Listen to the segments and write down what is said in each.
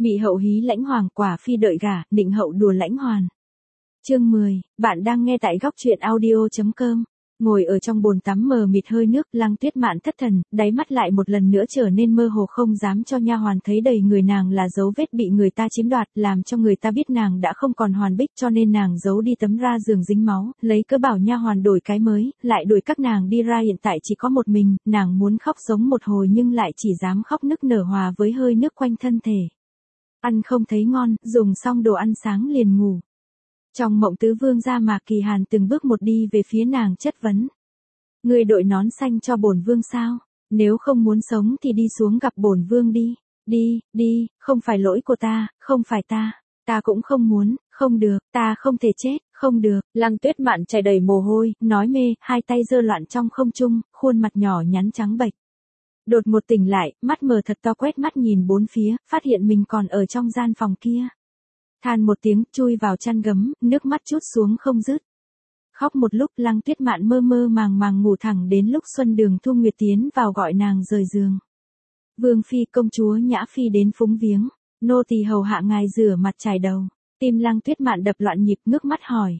Mị hậu hí lãnh hoàng, quả phi đợi gả, định hậu đùa lãnh hoàn. Chương 10, bạn đang nghe tại góc truyện audio.com. Ngồi ở trong bồn tắm mờ mịt hơi nước, Lăng Tuyết Mạn thất thần, đáy mắt lại một lần nữa trở nên mơ hồ, không dám cho nha hoàn thấy đầy người nàng là dấu vết bị người ta chiếm đoạt, làm cho người ta biết nàng đã không còn hoàn bích, cho nên nàng giấu đi tấm ra giường dính máu, lấy cớ bảo nha hoàn đổi cái mới, lại đuổi các nàng đi ra. Hiện tại chỉ có một mình, nàng muốn khóc giống một hồi nhưng lại chỉ dám khóc nức nở hòa với hơi nước quanh thân thể. Ăn không thấy ngon, dùng xong đồ ăn sáng liền ngủ. Trong mộng tứ vương gia Mạc Kỳ Hàn từng bước một đi về phía nàng chất vấn. Ngươi đội nón xanh cho bổn vương sao? Nếu không muốn sống thì đi xuống gặp bổn vương đi. Đi, không phải lỗi của ta, không phải ta. Ta cũng không muốn, không được, ta không thể chết, không được. Lăng Tuyết Mạn chảy đầy mồ hôi, nói mê, hai tay giơ loạn trong không trung, khuôn mặt nhỏ nhắn trắng bệch. Đột một tỉnh lại, mắt mờ thật to quét mắt nhìn bốn phía, phát hiện mình còn ở trong gian phòng kia. Than một tiếng, chui vào chăn gấm, nước mắt trút xuống không dứt. Khóc một lúc, Lăng Tuyết Mạn mơ mơ màng màng ngủ thẳng đến lúc Xuân Đường Thu Nguyệt tiến vào gọi nàng rời giường. Vương phi, công chúa Nhã phi đến phúng viếng, nô tỳ hầu hạ ngài rửa mặt chải đầu. Tim Lăng Tuyết Mạn đập loạn nhịp, ngước mắt hỏi,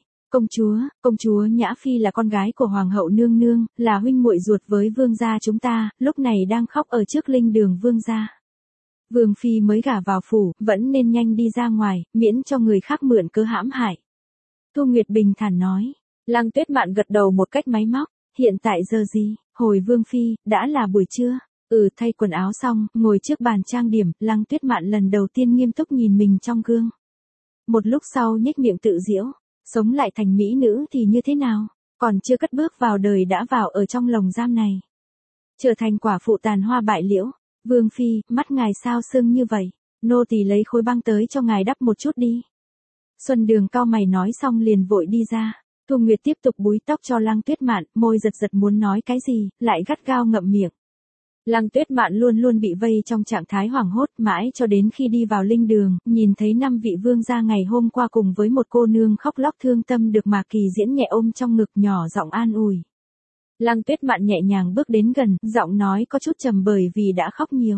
công chúa Nhã phi là con gái của hoàng hậu nương nương, là huynh muội ruột với vương gia chúng ta, lúc này đang khóc ở trước linh đường vương gia. Vương phi mới gả vào phủ, vẫn nên nhanh đi ra ngoài, miễn cho người khác mượn cớ hãm hại. Thu Nguyệt bình thản nói. Lăng Tuyết Mạn gật đầu một cách máy móc. Hiện tại giờ gì? Hồi Vương phi, đã là buổi trưa. Thay quần áo xong, ngồi trước bàn trang điểm, Lăng Tuyết Mạn lần đầu tiên nghiêm túc nhìn mình trong gương. Một lúc sau nhếch miệng tự giễu, sống lại thành mỹ nữ thì như thế nào? Còn chưa cất bước vào đời đã vào ở trong lồng giam này. Trở thành quả phụ tàn hoa bại liễu. Vương phi, mắt ngài sao sưng như vậy? Nô tỳ lấy khối băng tới cho ngài đắp một chút đi. Xuân Đường cau mày nói xong liền vội đi ra. Thu Nguyệt tiếp tục búi tóc cho Lăng Tuyết Mạn, môi giật giật muốn nói cái gì, lại gắt gao ngậm miệng. Lăng Tuyết Mạn luôn luôn bị vây trong trạng thái hoảng hốt, mãi cho đến khi đi vào linh đường, nhìn thấy 5 vị vương gia ngày hôm qua cùng với một cô nương khóc lóc thương tâm được Mạc Kỳ Diễn nhẹ ôm trong ngực, nhỏ giọng an ủi. Lăng Tuyết Mạn nhẹ nhàng bước đến gần, giọng nói có chút trầm bởi vì đã khóc nhiều.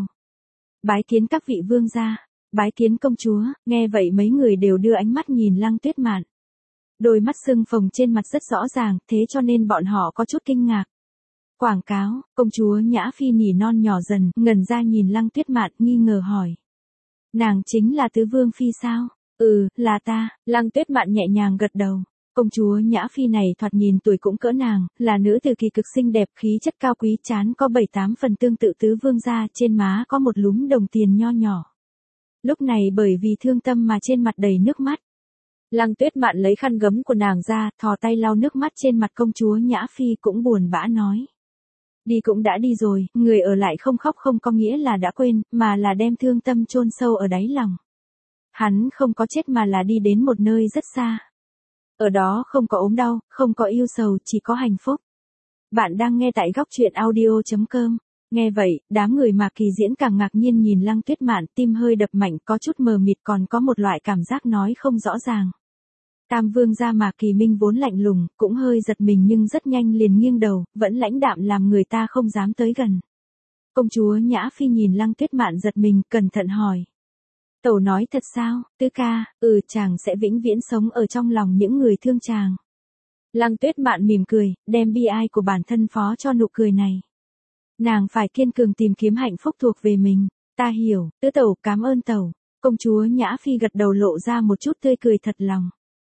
Bái kiến các vị vương gia, bái kiến công chúa. Nghe vậy mấy người đều đưa ánh mắt nhìn Lăng Tuyết Mạn. Đôi mắt sưng phồng trên mặt rất rõ ràng, thế cho nên bọn họ có chút kinh ngạc. Quảng cáo, công chúa Nhã phi nỉ non nhỏ dần, ngẩn ra nhìn Lăng Tuyết Mạn, nghi ngờ hỏi. Nàng chính là tứ vương phi sao? Là ta. Lăng Tuyết Mạn nhẹ nhàng gật đầu. Công chúa Nhã phi này thoạt nhìn tuổi cũng cỡ nàng, là nữ tử kỳ cực xinh đẹp, khí chất cao quý, trán có 7-8 phần tương tự tứ vương gia, trên má có một lúm đồng tiền nho nhỏ. Lúc này bởi vì thương tâm mà trên mặt đầy nước mắt. Lăng Tuyết Mạn lấy khăn gấm của nàng ra, thò tay lau nước mắt trên mặt công chúa Nhã phi, cũng buồn bã nói. Đi cũng đã đi rồi, người ở lại không khóc không có nghĩa là đã quên, mà là đem thương tâm chôn sâu ở đáy lòng. Hắn không có chết mà là đi đến một nơi rất xa. Ở đó không có ốm đau, không có yêu sầu, chỉ có hạnh phúc. Bạn đang nghe tại góc truyện audio.com. Nghe vậy, đám người Mạc Kỳ Diễn càng ngạc nhiên nhìn Lăng Tuyết Mạn, tim hơi đập mạnh, có chút mờ mịt, còn có một loại cảm giác nói không rõ ràng. Tam vương gia Mạc Kỳ Minh vốn lạnh lùng, cũng hơi giật mình nhưng rất nhanh liền nghiêng đầu, vẫn lãnh đạm làm người ta không dám tới gần. Công chúa Nhã phi nhìn Lăng Tuyết Mạn giật mình, cẩn thận hỏi. Tẩu nói thật sao? Tứ ca, chàng sẽ vĩnh viễn sống ở trong lòng những người thương chàng. Lăng Tuyết Mạn mỉm cười, đem bi ai của bản thân phó cho nụ cười này. Nàng phải kiên cường tìm kiếm hạnh phúc thuộc về mình. Ta hiểu, tứ tẩu, cảm ơn tẩu. Công chúa Nhã phi gật đầu lộ ra một chút tươi cười thật lòng.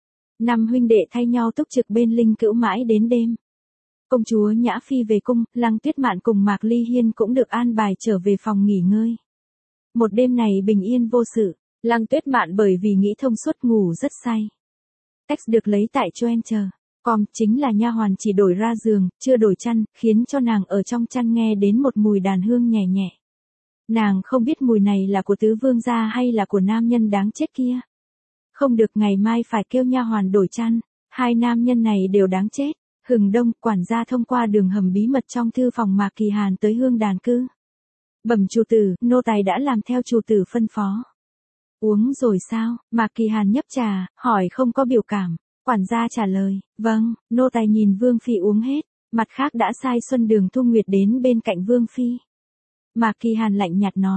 5 huynh đệ thay nhau túc trực bên linh cữu mãi đến đêm. Công chúa Nhã phi về cung, Lăng Tuyết Mạn cùng Mạc Ly Hiên cũng được an bài trở về phòng nghỉ ngơi. Một đêm này bình yên vô sự, Lăng Tuyết Mạn bởi vì nghĩ thông suốt ngủ rất say. Text được lấy tại Choencher.com, chính là nha hoàn chỉ đổi ra giường, chưa đổi chăn, khiến cho nàng ở trong chăn nghe đến một mùi đàn hương nhẹ nhẹ. Nàng không biết mùi này là của tứ vương gia hay là của nam nhân đáng chết kia. Không được, ngày mai phải kêu nha hoàn đổi chăn, hai nam nhân này đều đáng chết. Hừng đông, quản gia thông qua đường hầm bí mật trong thư phòng Mạc Kỳ Hàn tới hương đàn cư. Bẩm chủ tử, nô tài đã làm theo chủ tử phân phó. Uống rồi sao? Mạc Kỳ Hàn nhấp trà, hỏi không có biểu cảm. Quản gia trả lời, vâng, nô tài nhìn Vương phi uống hết, mặt khác đã sai Xuân Đường Thu Nguyệt đến bên cạnh Vương phi. Mạc Kỳ Hàn lạnh nhạt nói,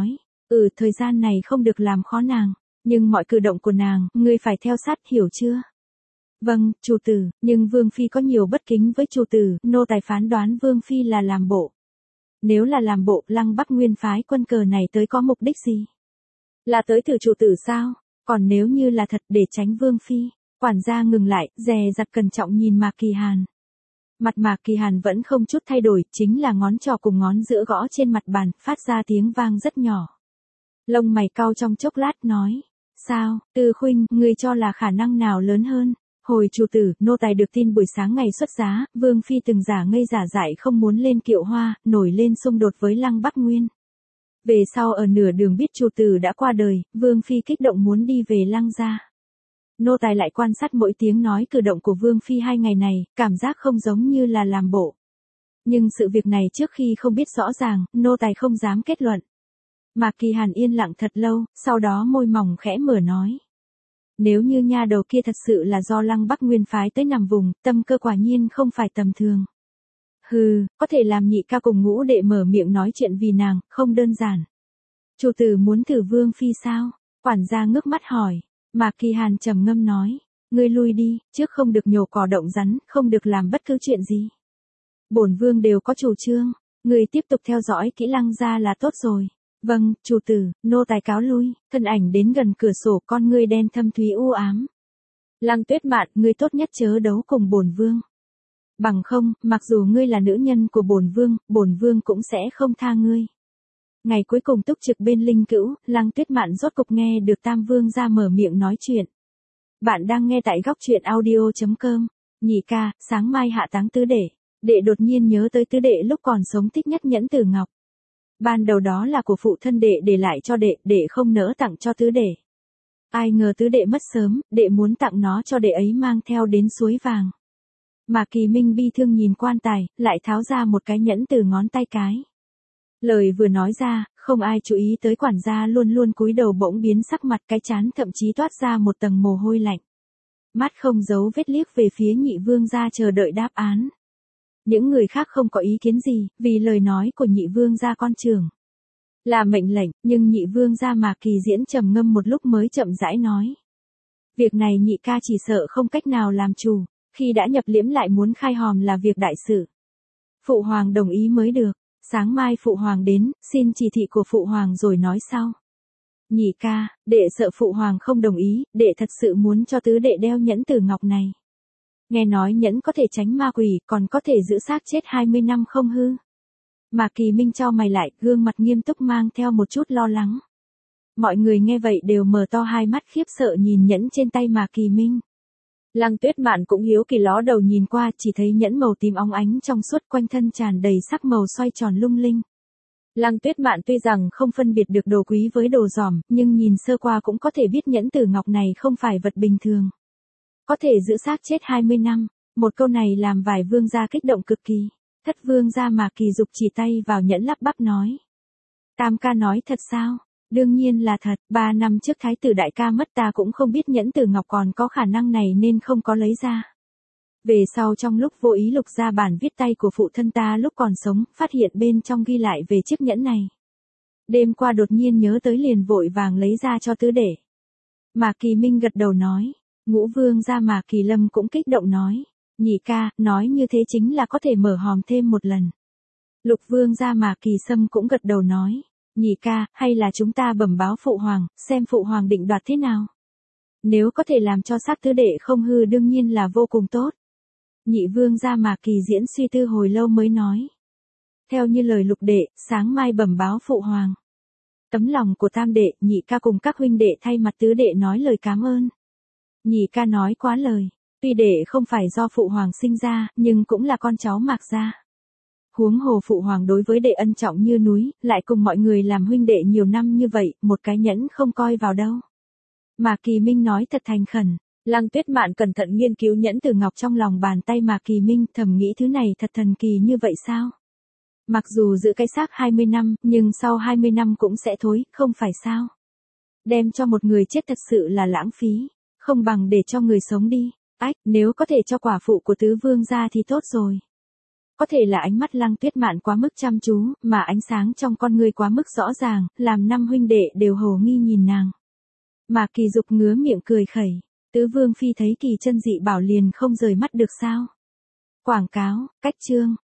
Thời gian này không được làm khó nàng, nhưng mọi cử động của nàng, ngươi phải theo sát, hiểu chưa? Vâng, chủ tử, nhưng Vương Phi có nhiều bất kính với chủ tử, nô tài phán đoán Vương Phi là làm bộ. Nếu là làm bộ, Lăng Bắc Nguyên phái quân cờ này tới có mục đích gì? Là tới thử chủ tử sao? Còn nếu như là thật để tránh Vương Phi, quản gia ngừng lại, dè dặt cẩn trọng nhìn Mạc Kỳ Hàn. Mặt Mạc Kỳ Hàn vẫn không chút thay đổi, chính là ngón trỏ cùng ngón giữa gõ trên mặt bàn, phát ra tiếng vang rất nhỏ. Lông mày cau trong chốc lát nói, sao, Tư Khuynh, ngươi cho là khả năng nào lớn hơn? Hồi chủ tử, nô tài được tin buổi sáng ngày xuất giá, Vương Phi từng giả ngây giả dại không muốn lên kiệu hoa, nổi lên xung đột với Lăng Bắc Nguyên. Về sau ở nửa đường biết chủ tử đã qua đời, Vương Phi kích động muốn đi về Lăng gia. Nô tài lại quan sát mỗi tiếng nói cử động của Vương Phi 2 ngày này, cảm giác không giống như là làm bộ. Nhưng sự việc này trước khi không biết rõ ràng, nô tài không dám kết luận. Mạc Kỳ Hàn yên lặng thật lâu, sau đó môi mỏng khẽ mở nói. Nếu như nha đầu kia thật sự là do Lăng Bắc Nguyên phái tới nằm vùng, tâm cơ quả nhiên không phải tầm thường. Có thể làm nhị ca cùng ngũ đệ mở miệng nói chuyện vì nàng, không đơn giản. Chủ tử muốn thử Vương Phi sao? Quản gia ngước mắt hỏi. Mạc Kỳ Hàn trầm ngâm nói. Ngươi lui đi, trước không được nhổ cỏ động rắn, không được làm bất cứ chuyện gì. Bổn vương đều có chủ trương, ngươi tiếp tục theo dõi kỹ Lăng gia là tốt rồi. Vâng, chủ tử, nô tài cáo lui, thân ảnh đến gần cửa sổ, con ngươi đen thâm thúy u ám. Lăng Tuyết Mạn, ngươi tốt nhất chớ đấu cùng bổn vương. Bằng không, mặc dù ngươi là nữ nhân của bổn vương cũng sẽ không tha ngươi. Ngày cuối cùng túc trực bên Linh Cữu, Lăng Tuyết Mạn rốt cục nghe được Tam Vương ra mở miệng nói chuyện. Bạn đang nghe tại góc truyện audio.com. Nhị ca, sáng mai hạ táng tứ đệ. Đệ đột nhiên nhớ tới tứ đệ lúc còn sống thích nhất nhẫn tử ngọc. Ban đầu đó là của phụ thân đệ để lại cho đệ không nỡ tặng cho tứ đệ. Ai ngờ tứ đệ mất sớm, đệ muốn tặng nó cho đệ ấy mang theo đến suối vàng. Mạc Kỳ Minh bi thương nhìn quan tài, lại tháo ra một cái nhẫn từ ngón tay cái. Lời vừa nói ra, không ai chú ý tới quản gia luôn luôn cúi đầu bỗng biến sắc mặt, cái trán thậm chí toát ra một tầng mồ hôi lạnh. Mắt không giấu vết liếc về phía nhị vương gia chờ đợi đáp án. Những người khác không có ý kiến gì, vì lời nói của nhị vương gia con trưởng là mệnh lệnh, nhưng nhị vương gia Mạc Kỳ Diễn trầm ngâm một lúc mới chậm rãi nói. Việc này nhị ca chỉ sợ không cách nào làm chủ, khi đã nhập liễm lại muốn khai hòm là việc đại sự. Phụ hoàng đồng ý mới được, sáng mai phụ hoàng đến, xin chỉ thị của phụ hoàng rồi nói sau. Nhị ca, đệ sợ phụ hoàng không đồng ý, đệ thật sự muốn cho tứ đệ đeo nhẫn tử ngọc này. Nghe nói nhẫn có thể tránh ma quỷ, còn có thể giữ xác chết 20 năm không hư. Mạc Kỳ Minh chau mày lại, gương mặt nghiêm túc mang theo một chút lo lắng. Mọi người nghe vậy đều mở to hai mắt khiếp sợ nhìn nhẫn trên tay Mạc Kỳ Minh. Lăng Tuyết Mạn cũng hiếu kỳ ló đầu nhìn qua, chỉ thấy nhẫn màu tím óng ánh trong suốt, quanh thân tràn đầy sắc màu xoay tròn lung linh. Lăng Tuyết Mạn tuy rằng không phân biệt được đồ quý với đồ giỏm, nhưng nhìn sơ qua cũng có thể biết nhẫn tử ngọc này không phải vật bình thường. Có thể giữ xác chết 20 năm, một câu này làm vài vương gia kích động cực kỳ. Thất vương gia Mạc Kỳ Dục chỉ tay vào nhẫn lắp bắp nói. Tam ca nói thật sao? Đương nhiên là thật, 3 năm trước thái tử đại ca mất ta cũng không biết nhẫn tử ngọc còn có khả năng này nên không có lấy ra. Về sau trong lúc vô ý lục ra bản viết tay của phụ thân ta lúc còn sống, phát hiện bên trong ghi lại về chiếc nhẫn này. Đêm qua đột nhiên nhớ tới liền vội vàng lấy ra cho tứ đệ. Mạc Kỳ Minh gật đầu nói, ngũ vương gia Mạc Kỳ Lâm cũng kích động nói, nhị ca, nói như thế chính là có thể mở hòm thêm một lần. Lục vương gia Mạc Kỳ Sâm cũng gật đầu nói, nhị ca, hay là chúng ta bẩm báo phụ hoàng, xem phụ hoàng định đoạt thế nào. Nếu có thể làm cho xác tứ đệ không hư đương nhiên là vô cùng tốt. Nhị vương gia Mạc Kỳ Diễn suy tư hồi lâu mới nói. Theo như lời lục đệ, sáng mai bẩm báo phụ hoàng. Tấm lòng của tam đệ, nhị ca cùng các huynh đệ thay mặt tứ đệ nói lời cảm ơn. Nhị ca nói quá lời, tuy đệ không phải do phụ hoàng sinh ra, nhưng cũng là con cháu Mạc gia. Huống hồ phụ hoàng đối với đệ ân trọng như núi, lại cùng mọi người làm huynh đệ nhiều năm như vậy, một cái nhẫn không coi vào đâu. Mạc Kỳ Minh nói thật thành khẩn. Lăng Tuyết Mạn cẩn thận nghiên cứu nhẫn tử ngọc trong lòng bàn tay Mạc Kỳ Minh, thầm nghĩ thứ này thật thần kỳ như vậy sao? Mặc dù giữ cái xác 20 năm, nhưng sau 20 năm cũng sẽ thối, không phải sao? Đem cho một người chết thật sự là lãng phí, không bằng để cho người sống đi. Ách, nếu có thể cho quả phụ của tứ vương gia thì tốt rồi. Có thể là ánh mắt Lăng Tuyết Mạn quá mức chăm chú, mà ánh sáng trong con ngươi quá mức rõ ràng, làm năm huynh đệ đều hồ nghi nhìn nàng. Mà Kỳ Dục ngứa miệng cười khẩy, tứ vương phi thấy Kỳ chân dị bảo liền không rời mắt được sao. Quảng cáo, cách chương.